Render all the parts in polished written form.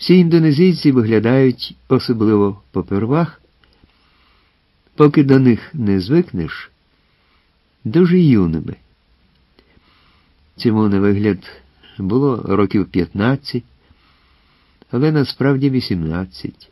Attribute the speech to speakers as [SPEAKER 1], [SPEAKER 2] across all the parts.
[SPEAKER 1] Ці індонезійці виглядають, особливо попервах, поки до них не звикнеш, дуже юними. Цьому на вигляд було років 15, але насправді 18.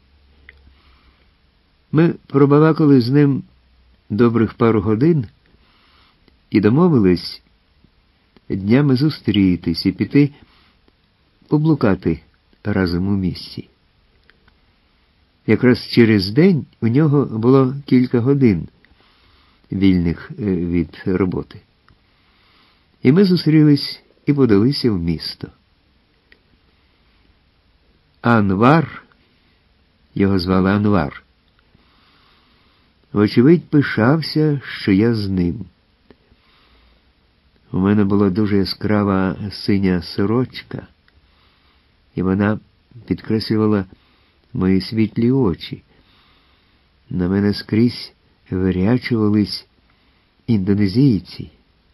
[SPEAKER 1] Ми пробалакали з ним добрих пару годин і домовились днями зустрітись і піти поблукати разом у місті. Якраз через день у нього було кілька годин вільних від роботи. І ми зустрілись і подалися в місто. Анвар, його звали Анвар, вочевидь пишався, що я з ним. У мене була дуже яскрава синя сорочка, і вона підкреслювала мої світлі очі. На мене скрізь вирячувались індонезійці.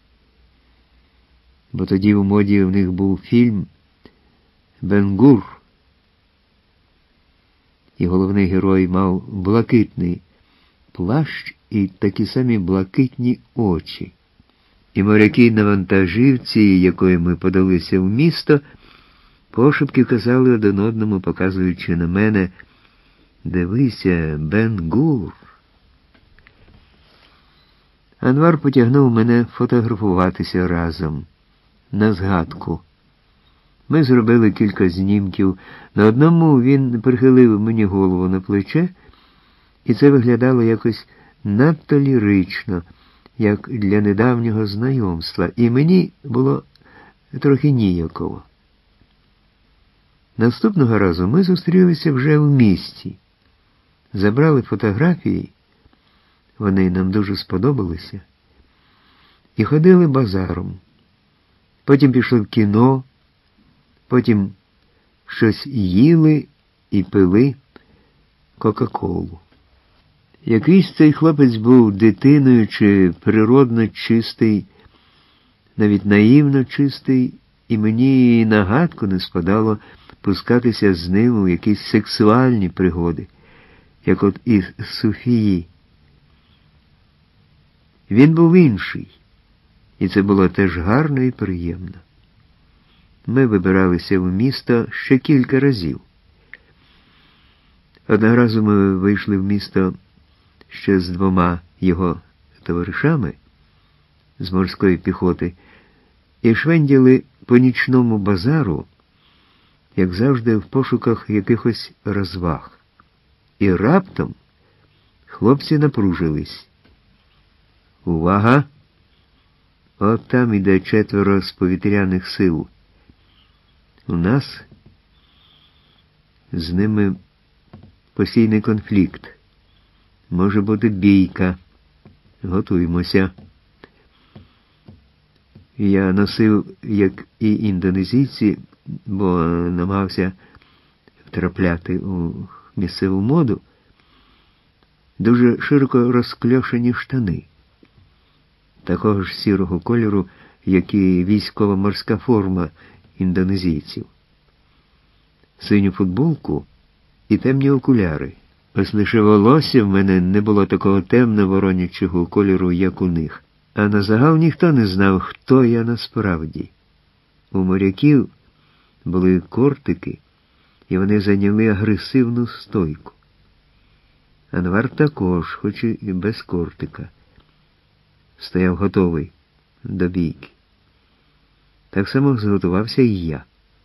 [SPEAKER 1] Бо тоді в моді в них був фільм «Бен-Гур», і головний герой мав блакитний плащ і такі самі блакитні очі. І моряки на вантажівці, якою ми подалися в місто, пошепки казали один одному, показуючи на мене: «Дивися, Бен-Гур». Анвар потягнув мене фотографуватися разом. На згадку. Ми зробили кілька знімків. На одному він прихилив мені голову на плече, і це виглядало якось надто лірично, як для недавнього знайомства, і мені було трохи ніяково. Наступного разу ми зустрілися вже в місті. Забрали фотографії, вони нам дуже сподобалися, і ходили базаром. Потім пішли в кіно, потім щось їли і пили Кока-Колу. Якийсь цей хлопець був дитиною чи природно чистий, навіть наївно чистий, і мені і на гадку не спадало пускатися з ним у якісь сексуальні пригоди, як от із Софії. Він був інший. І це було теж гарно і приємно. Ми вибиралися в місто ще кілька разів. Одного разу ми вийшли в місто ще з 2 його товаришами з морської піхоти і швенділи по нічному базару, як завжди, в пошуках якихось розваг. І раптом хлопці напружились. Увага! От там іде 4 з повітряних сил. У нас з ними постійний конфлікт. Може бути бійка. Готуємося. Я носив, як і індонезійці, бо намагався втрапляти у місцеву моду, дуже широко розкльошені штани. Такого ж сірого кольору, як і військово-морська форма індонезійців. Синю футболку і темні окуляри. Ось лише волосся в мене не було такого темно-воронячого кольору, як у них. А назагал ніхто не знав, хто я насправді. У моряків були кортики, і вони зайняли агресивну стойку. Анвар також, хоч і без кортика, стояв готовий до бійки. Так само зготувався і я.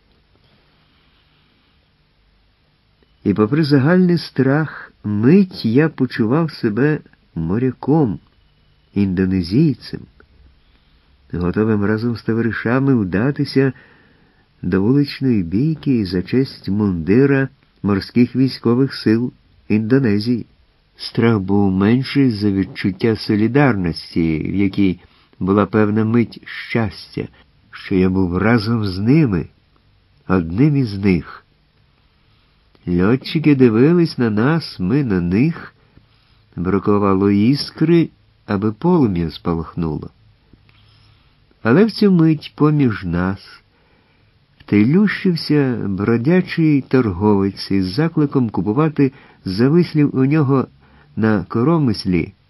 [SPEAKER 1] І попри загальний страх, мить я почував себе моряком, індонезійцем, готовим разом з товаришами вдатися до вуличної бійки за честь мундира морських військових сил Індонезії. Страх був менший за відчуття солідарності, в якій була певна мить щастя, що я був разом з ними, одним із них. Льотчики дивились на нас, ми на них, бракувало іскри, аби полум'я спалахнуло. Але в цю мить поміж нас, в та й лющився бродячий торговець із закликом купувати завислів у нього на коромислі